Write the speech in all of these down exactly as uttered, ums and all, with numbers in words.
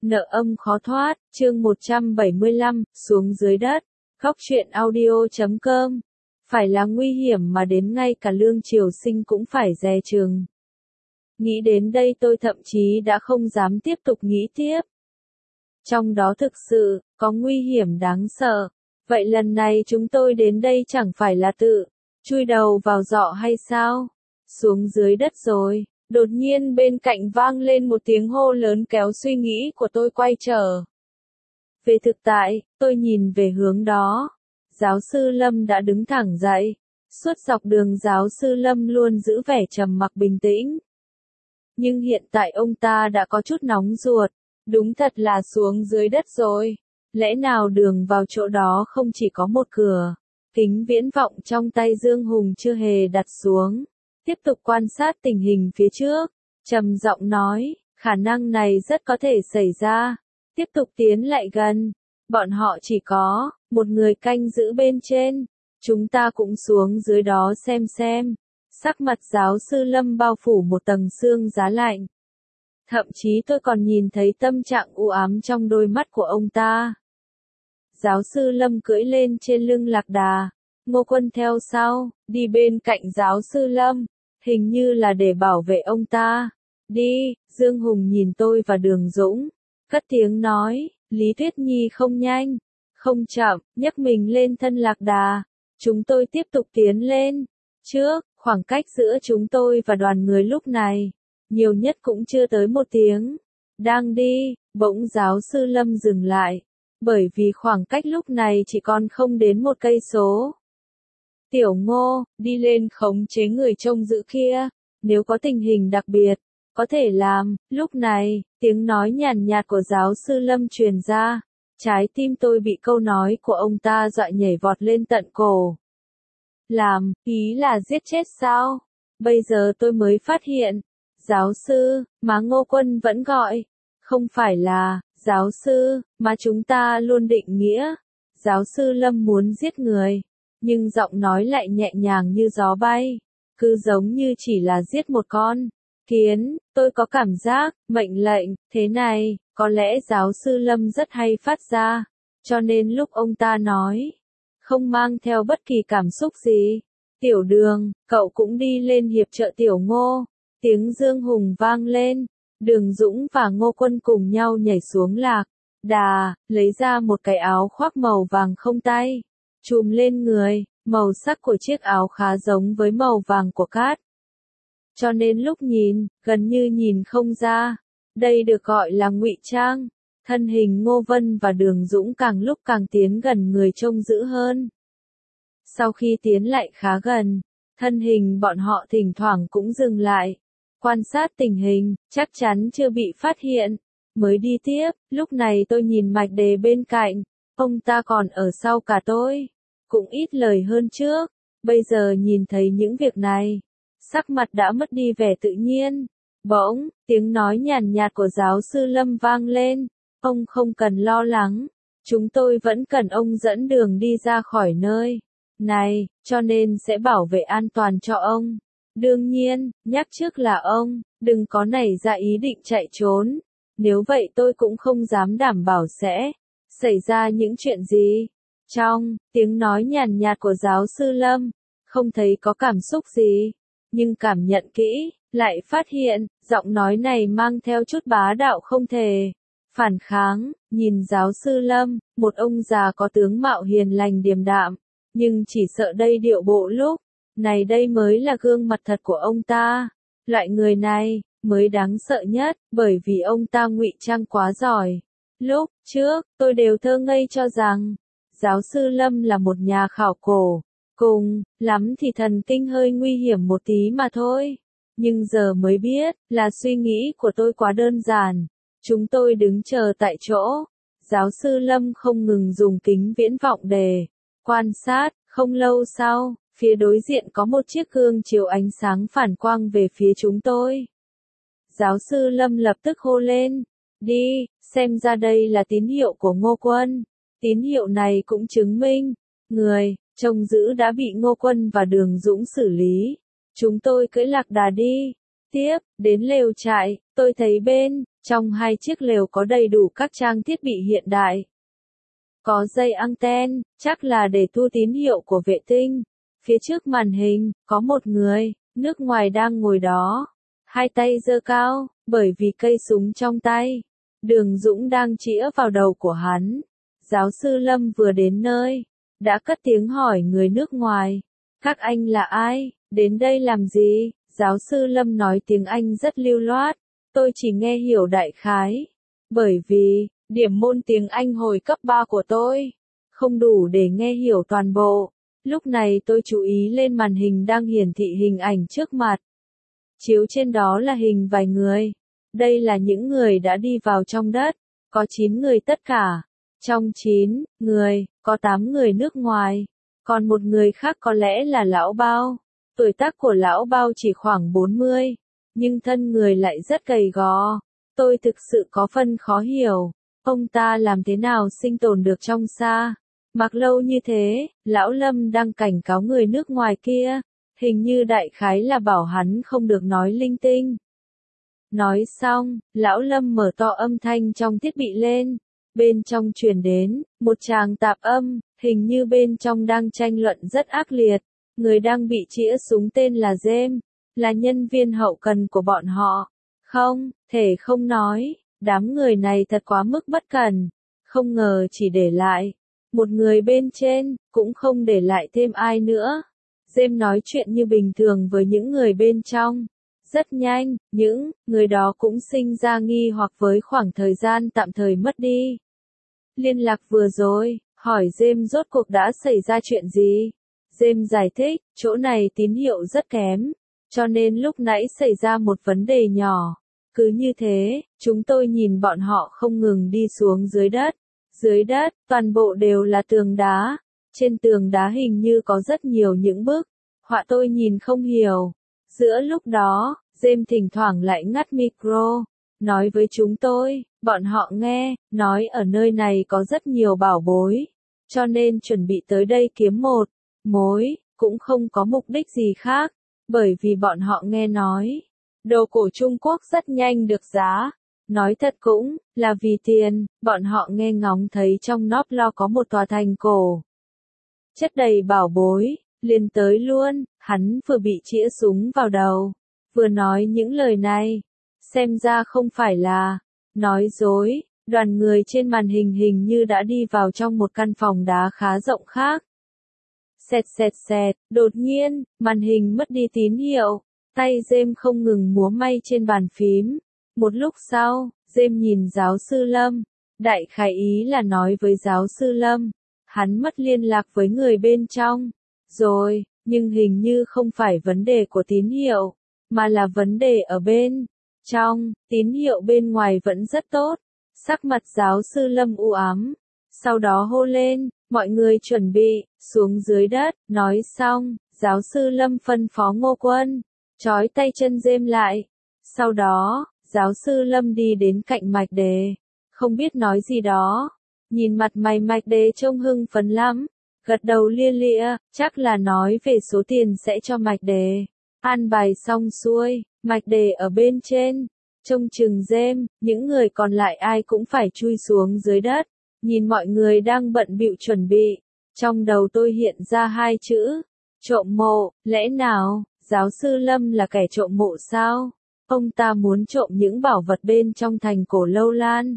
Nợ âm khó thoát, chương một trăm bảy mươi lăm, xuống dưới đất. Góc truyện audio chấm com. Phải là nguy hiểm mà đến ngay cả Lương Triều Sinh cũng phải dè chừng. Nghĩ đến đây tôi thậm chí đã không dám tiếp tục nghĩ tiếp. Trong đó thực sự, có nguy hiểm đáng sợ. Vậy lần này chúng tôi đến đây chẳng phải là tự chui đầu vào giọ hay sao? Xuống dưới đất rồi. Đột nhiên bên cạnh vang lên một tiếng hô lớn kéo suy nghĩ của tôi quay trở về thực tại. Tôi nhìn về hướng đó. Giáo sư Lâm đã đứng thẳng dậy. Suốt dọc đường giáo sư Lâm luôn giữ vẻ trầm mặc bình tĩnh. Nhưng hiện tại ông ta đã có chút nóng ruột. Đúng thật là xuống dưới đất rồi. Lẽ nào đường vào chỗ đó không chỉ có một cửa? Kính viễn vọng trong tay Dương Hùng chưa hề đặt xuống. Tiếp tục quan sát tình hình phía trước. Trầm giọng nói, khả năng này rất có thể xảy ra. Tiếp tục tiến lại gần. Bọn họ chỉ có một người canh giữ bên trên. Chúng ta cũng xuống dưới đó xem xem. Sắc mặt giáo sư Lâm bao phủ một tầng sương giá lạnh. Thậm chí tôi còn nhìn thấy tâm trạng u ám trong đôi mắt của ông ta. Giáo sư Lâm cưỡi lên trên lưng lạc đà. Ngô Quân theo sau, đi bên cạnh giáo sư Lâm. Hình như là để bảo vệ ông ta. Đi, Dương Hùng nhìn tôi và Đường Dũng. Cất tiếng nói, Lý Tuyết Nhi không nhanh, không chậm, nhấc mình lên thân lạc đà. Chúng tôi tiếp tục tiến lên. Trước, khoảng cách giữa chúng tôi và đoàn người lúc này, nhiều nhất cũng chưa tới một tiếng. Đang đi, bỗng giáo sư Lâm dừng lại. Bởi vì khoảng cách lúc này chỉ còn không đến một cây số. Tiểu Ngô, đi lên khống chế người trông giữ kia. Nếu có tình hình đặc biệt, có thể làm. Lúc này, tiếng nói nhàn nhạt của giáo sư Lâm truyền ra. Trái tim tôi bị câu nói của ông ta dọa nhảy vọt lên tận cổ. Làm, ý là giết chết sao? Bây giờ tôi mới phát hiện. Giáo sư, má Ngô Quân vẫn gọi. Không phải là, giáo sư, mà chúng ta luôn định nghĩa. Giáo sư Lâm muốn giết người. Nhưng giọng nói lại nhẹ nhàng như gió bay. Cứ giống như chỉ là giết một con kiến. Tôi có cảm giác, mệnh lệnh, thế này, có lẽ giáo sư Lâm rất hay phát ra. Cho nên lúc ông ta nói, không mang theo bất kỳ cảm xúc gì. Tiểu Đường, cậu cũng đi lên hiệp trợ Tiểu Ngô. Tiếng Dương Hùng vang lên. Đường Dũng và Ngô Quân cùng nhau nhảy xuống lạc đà, lấy ra một cái áo khoác màu vàng không tay. Chùm lên người, màu sắc của chiếc áo khá giống với màu vàng của cát. Cho nên lúc nhìn, gần như nhìn không ra. Đây được gọi là ngụy trang. Thân hình Ngô Vân và Đường Dũng càng lúc càng tiến gần người trông giữ hơn. Sau khi tiến lại khá gần, thân hình bọn họ thỉnh thoảng cũng dừng lại. Quan sát tình hình, chắc chắn chưa bị phát hiện. Mới đi tiếp, lúc này tôi nhìn Mạch Đề bên cạnh. Ông ta còn ở sau cả tôi. Cũng ít lời hơn trước. Bây giờ nhìn thấy những việc này, sắc mặt đã mất đi vẻ tự nhiên. Bỗng, tiếng nói nhàn nhạt của giáo sư Lâm vang lên. Ông không cần lo lắng. Chúng tôi vẫn cần ông dẫn đường đi ra khỏi nơi này, cho nên sẽ bảo vệ an toàn cho ông. Đương nhiên, nhắc trước là ông, đừng có nảy ra ý định chạy trốn. Nếu vậy tôi cũng không dám đảm bảo sẽ xảy ra những chuyện gì. Trong tiếng nói nhàn nhạt của giáo sư Lâm, không thấy có cảm xúc gì, nhưng cảm nhận kỹ, lại phát hiện, giọng nói này mang theo chút bá đạo không thể phản kháng. Nhìn giáo sư Lâm, một ông già có tướng mạo hiền lành điềm đạm, nhưng chỉ sợ đây điệu bộ lúc này đây mới là gương mặt thật của ông ta. Loại người này mới đáng sợ nhất, bởi vì ông ta ngụy trang quá giỏi. Lúc trước, tôi đều thơ ngây cho rằng giáo sư Lâm là một nhà khảo cổ, cùng lắm thì thần kinh hơi nguy hiểm một tí mà thôi. Nhưng giờ mới biết, là suy nghĩ của tôi quá đơn giản. Chúng tôi đứng chờ tại chỗ. Giáo sư Lâm không ngừng dùng kính viễn vọng để quan sát. Không lâu sau, phía đối diện có một chiếc gương chiếu ánh sáng phản quang về phía chúng tôi. Giáo sư Lâm lập tức hô lên. Đi, xem ra đây là tín hiệu của Ngô Quân. Tín hiệu này cũng chứng minh, người trông giữ đã bị Ngô Quân và Đường Dũng xử lý. Chúng tôi cưỡi lạc đà đi. Tiếp, đến lều trại, tôi thấy bên Trong hai chiếc lều có đầy đủ các trang thiết bị hiện đại. Có dây anten, chắc là để thu tín hiệu của vệ tinh. Phía trước màn hình, có một người, nước ngoài đang ngồi đó. Hai tay giơ cao, bởi vì cây súng trong tay. Đường Dũng đang chĩa vào đầu của hắn. Giáo sư Lâm vừa đến nơi, đã cất tiếng hỏi người nước ngoài. Các anh là ai, đến đây làm gì? Giáo sư Lâm nói tiếng Anh rất lưu loát. Tôi chỉ nghe hiểu đại khái. Bởi vì, điểm môn tiếng Anh hồi cấp ba của tôi không đủ để nghe hiểu toàn bộ. Lúc này tôi chú ý lên màn hình đang hiển thị hình ảnh trước mặt. Chiếu trên đó là hình vài người. Đây là những người đã đi vào trong đất. Có chín người tất cả. Trong chín người, có tám người nước ngoài. Còn một người khác có lẽ là lão Bao. Tuổi tác của lão Bao chỉ khoảng bốn mươi. Nhưng thân người lại rất gầy gò. Tôi thực sự có phần khó hiểu. Ông ta làm thế nào sinh tồn được trong xa? Mặc lâu như thế, lão Lâm đang cảnh cáo người nước ngoài kia. Hình như đại khái là bảo hắn không được nói linh tinh. Nói xong, lão Lâm mở to âm thanh trong thiết bị lên. Bên trong truyền đến, một tràng tạp âm, hình như bên trong đang tranh luận rất ác liệt. Người đang bị chĩa súng tên là James, là nhân viên hậu cần của bọn họ. Không, thể không nói, đám người này thật quá mức bất cẩn. Không ngờ chỉ để lại một người bên trên, cũng không để lại thêm ai nữa. James nói chuyện như bình thường với những người bên trong. Rất nhanh, những người đó cũng sinh ra nghi hoặc với khoảng thời gian tạm thời mất đi. Liên lạc vừa rồi, hỏi James rốt cuộc đã xảy ra chuyện gì? James giải thích, chỗ này tín hiệu rất kém, cho nên lúc nãy xảy ra một vấn đề nhỏ. Cứ như thế, chúng tôi nhìn bọn họ không ngừng đi xuống dưới đất. Dưới đất, toàn bộ đều là tường đá. Trên tường đá hình như có rất nhiều những bức họa tôi nhìn không hiểu. Giữa lúc đó, James thỉnh thoảng lại ngắt micro, nói với chúng tôi, bọn họ nghe, nói ở nơi này có rất nhiều bảo bối, cho nên chuẩn bị tới đây kiếm một mối, cũng không có mục đích gì khác, bởi vì bọn họ nghe nói, đồ cổ Trung Quốc rất nhanh được giá. Nói thật cũng là vì tiền, bọn họ nghe ngóng thấy trong nóp lo có một tòa thành cổ. Chất đầy bảo bối, liền tới luôn, hắn vừa bị chĩa súng vào đầu, vừa nói những lời này. Xem ra không phải là nói dối, đoàn người trên màn hình hình như đã đi vào trong một căn phòng đá khá rộng khác. Xẹt xẹt xẹt, đột nhiên, màn hình mất đi tín hiệu, tay James không ngừng múa may trên bàn phím. Một lúc sau, James nhìn giáo sư Lâm, đại khái ý là nói với giáo sư Lâm, hắn mất liên lạc với người bên trong, rồi, nhưng hình như không phải vấn đề của tín hiệu, mà là vấn đề ở bên trong, tín hiệu bên ngoài vẫn rất tốt. Sắc mặt giáo sư Lâm u ám, sau đó hô lên, mọi người chuẩn bị, xuống dưới đất, nói xong, giáo sư Lâm phân phó Ngô Quân, trói tay chân James lại. Sau đó, giáo sư Lâm đi đến cạnh Mạch Đề, không biết nói gì đó, nhìn mặt mày Mạch Đề trông hưng phấn lắm, gật đầu lia lịa, chắc là nói về số tiền sẽ cho Mạch Đề. An bài xong xuôi, Mạch Đề ở bên trên, trông chừng James, những người còn lại ai cũng phải chui xuống dưới đất, nhìn mọi người đang bận bịu chuẩn bị, trong đầu tôi hiện ra hai chữ, trộm mộ, lẽ nào, giáo sư Lâm là kẻ trộm mộ sao? Ông ta muốn trộm những bảo vật bên trong thành cổ Lâu Lan.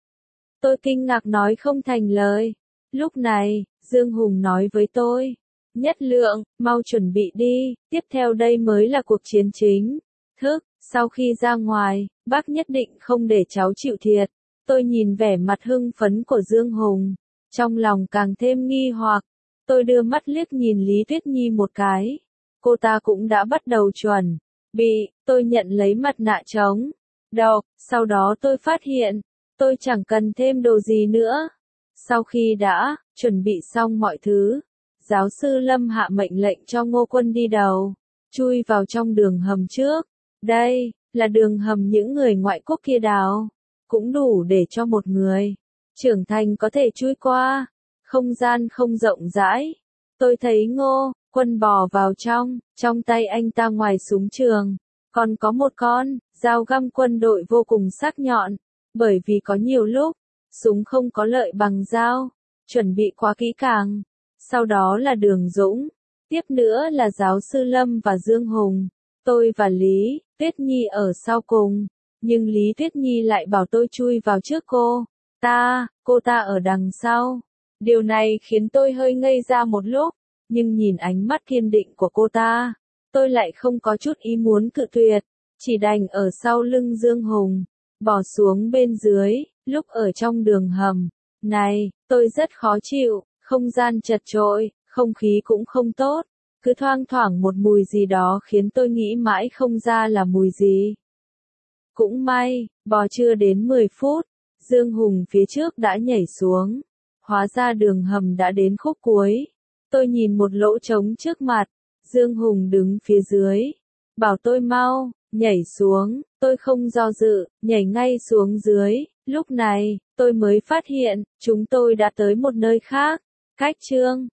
Tôi kinh ngạc nói không thành lời. Lúc này, Dương Hùng nói với tôi, Nhất Lượng, mau chuẩn bị đi, tiếp theo đây mới là cuộc chiến chính. Thức, sau khi ra ngoài, bác nhất định không để cháu chịu thiệt. Tôi nhìn vẻ mặt hưng phấn của Dương Hùng, trong lòng càng thêm nghi hoặc. Tôi đưa mắt liếc nhìn Lý Tuyết Nhi một cái. Cô ta cũng đã bắt đầu chuẩn bị, tôi nhận lấy mặt nạ chống độc, sau đó tôi phát hiện, tôi chẳng cần thêm đồ gì nữa. Sau khi đã chuẩn bị xong mọi thứ, giáo sư Lâm hạ mệnh lệnh cho Ngô Quân đi đầu, chui vào trong đường hầm trước. Đây là đường hầm những người ngoại quốc kia đào, cũng đủ để cho một người trưởng thành có thể chui qua. Không gian không rộng rãi. Tôi thấy Ngô Quân bò vào trong, trong tay anh ta ngoài súng trường, còn có một con dao găm quân đội vô cùng sắc nhọn. Bởi vì có nhiều lúc, súng không có lợi bằng dao, chuẩn bị quá kỹ càng. Sau đó là Đường Dũng, tiếp nữa là giáo sư Lâm và Dương Hùng, tôi và Lý Tuyết Nhi ở sau cùng, nhưng Lý Tuyết Nhi lại bảo tôi chui vào trước cô ta, cô ta ở đằng sau. Điều này khiến tôi hơi ngây ra một lúc, nhưng nhìn ánh mắt kiên định của cô ta, tôi lại không có chút ý muốn cự tuyệt, chỉ đành ở sau lưng Dương Hùng, bỏ xuống bên dưới. Lúc ở trong đường hầm này, tôi rất khó chịu, không gian chật chội, không khí cũng không tốt, cứ thoang thoảng một mùi gì đó khiến tôi nghĩ mãi không ra là mùi gì. Cũng may, bò chưa đến mười phút, Dương Hùng phía trước đã nhảy xuống, hóa ra đường hầm đã đến khúc cuối. Tôi nhìn một lỗ trống trước mặt, Dương Hùng đứng phía dưới, bảo tôi mau nhảy xuống, tôi không do dự, nhảy ngay xuống dưới. Lúc này, tôi mới phát hiện, chúng tôi đã tới một nơi khác, cách chương